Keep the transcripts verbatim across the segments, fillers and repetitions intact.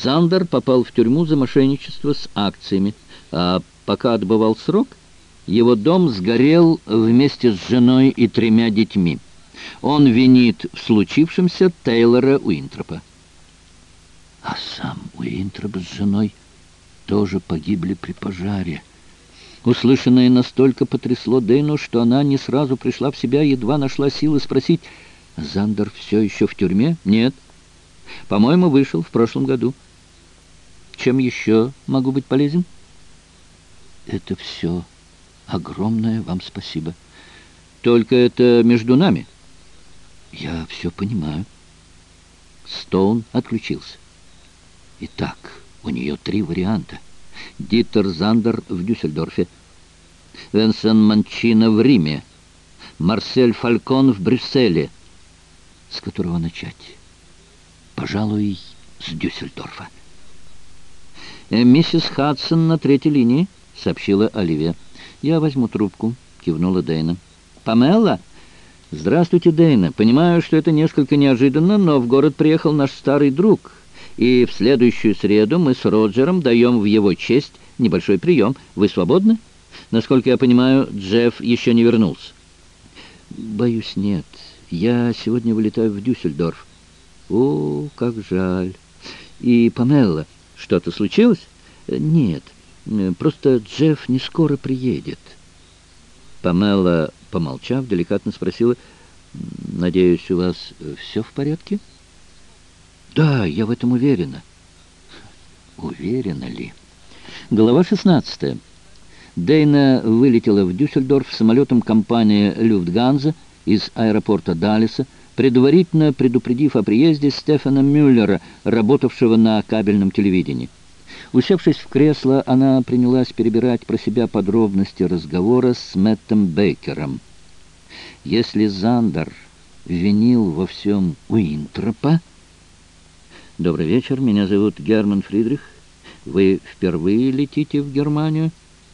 Зандер попал в тюрьму за мошенничество с акциями, а пока отбывал срок, его дом сгорел вместе с женой и тремя детьми. Он винит в случившемся Тейлора Уинтропа. А сам Уинтроп с женой тоже погибли при пожаре. Услышанное настолько потрясло Дейну, что она не сразу пришла в себя, едва нашла силы спросить: «Зандер все еще в тюрьме?» «Нет. По-моему, вышел в прошлом году. Чем еще могу быть полезен?» «Это все. Огромное вам спасибо. Только это между нами». «Я все понимаю». Стоун отключился. Итак, у нее три варианта. Дитер Зандер в Дюссельдорфе, Венсан Манчино в Риме, Марсель Фалькон в Брюсселе. С которого начать? Пожалуй, с Дюссельдорфа. «Миссис Хадсон на третьей линии», — сообщила Оливия. «Я возьму трубку», — кивнула Дейна. «Памела?» «Здравствуйте, Дейна. Понимаю, что это несколько неожиданно, но в город приехал наш старый друг, и в следующую среду мы с Роджером даем в его честь небольшой прием. Вы свободны? Насколько я понимаю, Джефф еще не вернулся». «Боюсь, нет. Я сегодня вылетаю в Дюссельдорф». «О, как жаль. И, Памела, что-то случилось?» «Нет, просто Джефф не скоро приедет». Памела, помолчав, деликатно спросила: «Надеюсь, у вас все в порядке?» «Да, я в этом уверена». Уверена ли? Глава шестнадцатая. Дейна вылетела в Дюссельдорф самолетом компании «Люфтганза» из аэропорта Даллеса, предварительно предупредив о приезде Стефана Мюллера, работавшего на кабельном телевидении. Усевшись в кресло, она принялась перебирать про себя подробности разговора с Мэттом Бейкером. Если Зандер винил во всем Уинтропа... «Добрый вечер, меня зовут Герман Фридрих. Вы впервые летите в Германию?»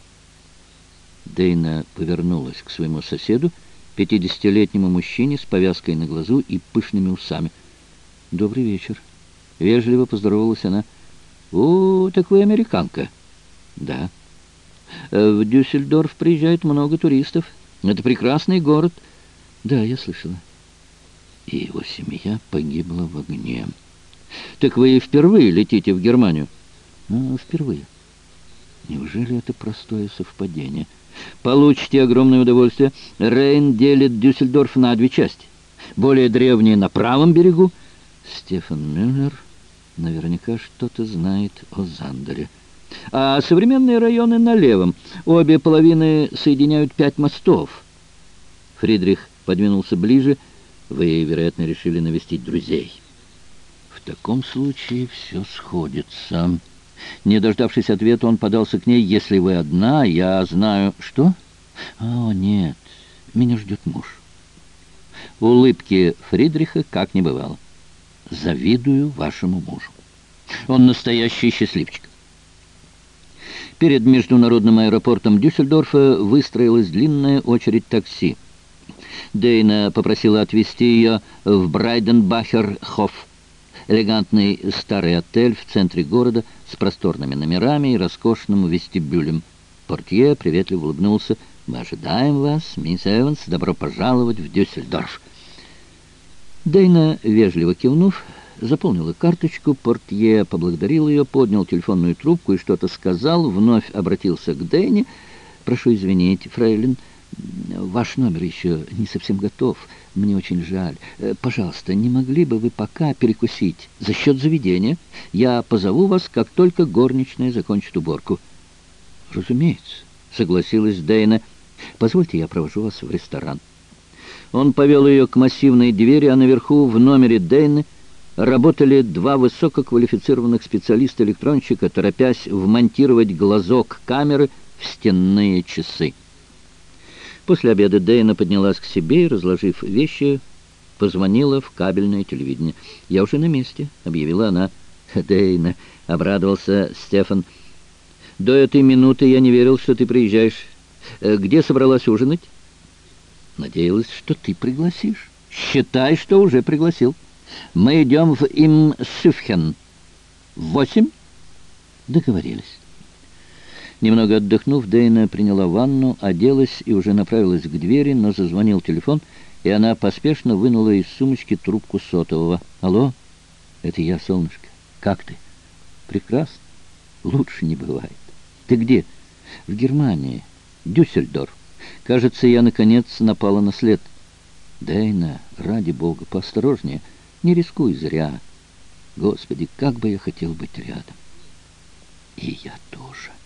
Дейна повернулась к своему соседу, пятидесятилетнему мужчине с повязкой на глазу и пышными усами. «Добрый вечер». Вежливо поздоровалась она. «О, так вы американка?» «Да». «В Дюссельдорф приезжает много туристов. Это прекрасный город». «Да, я слышала». И его семья погибла в огне. «Так вы впервые летите в Германию?» «Ну, впервые». Неужели это простое совпадение? «Получите огромное удовольствие. Рейн делит Дюссельдорф на две части. Более древние на правом берегу». Стефан Мюллер наверняка что-то знает о Зандере. «А современные районы на левом. Обе половины соединяют пять мостов». Фридрих подвинулся ближе. «Вы, вероятно, решили навестить друзей». «В таком случае все сходится». Не дождавшись ответа, он подался к ней. «Если вы одна, я знаю...» «Что?» «О, нет, меня ждет муж». Улыбки Фридриха как не бывало. «Завидую вашему мужу. Он настоящий счастливчик». Перед международным аэропортом Дюссельдорфа выстроилась длинная очередь такси. Дейна попросила отвезти ее в Брайденбахер-Хоф, элегантный старый отель в центре города с просторными номерами и роскошным вестибюлем. Портье приветливо улыбнулся. «Мы ожидаем вас, мисс Эванс. Добро пожаловать в Дюссельдорф». Дейна, вежливо кивнув, заполнила карточку. Портье поблагодарил ее, поднял телефонную трубку и что-то сказал, вновь обратился к Дейне. «Прошу извинить, фрейлин, ваш номер еще не совсем готов. Мне очень жаль. Пожалуйста, не могли бы вы пока перекусить за счет заведения? Я позову вас, как только горничная закончит уборку». «Разумеется», — согласилась Дейна. «Позвольте, я провожу вас в ресторан». Он повел ее к массивной двери, а наверху, в номере Дейны, работали два высококвалифицированных специалиста-электронщика, торопясь вмонтировать глазок камеры в стенные часы. После обеда Дейна поднялась к себе и, разложив вещи, позвонила в кабельное телевидение. «Я уже на месте», — объявила она. «Дейна», — обрадовался Стефан, — «до этой минуты я не верил, что ты приезжаешь. Где собралась ужинать?» «Надеялась, что ты пригласишь». «Считай, что уже пригласил. Мы идем в Имсюфхен». В восемь? Договорились. Немного отдохнув, Дейна приняла ванну, оделась и уже направилась к двери, но зазвонил телефон, и она поспешно вынула из сумочки трубку сотового. «Алло? Это я, солнышко. Как ты?» «Прекрасно. Лучше не бывает. Ты где?» «В Германии. Дюссельдорф. Кажется, я, наконец, напала на след». «Дейна, ради бога, поосторожнее. Не рискуй зря. Господи, как бы я хотел быть рядом». «И я тоже».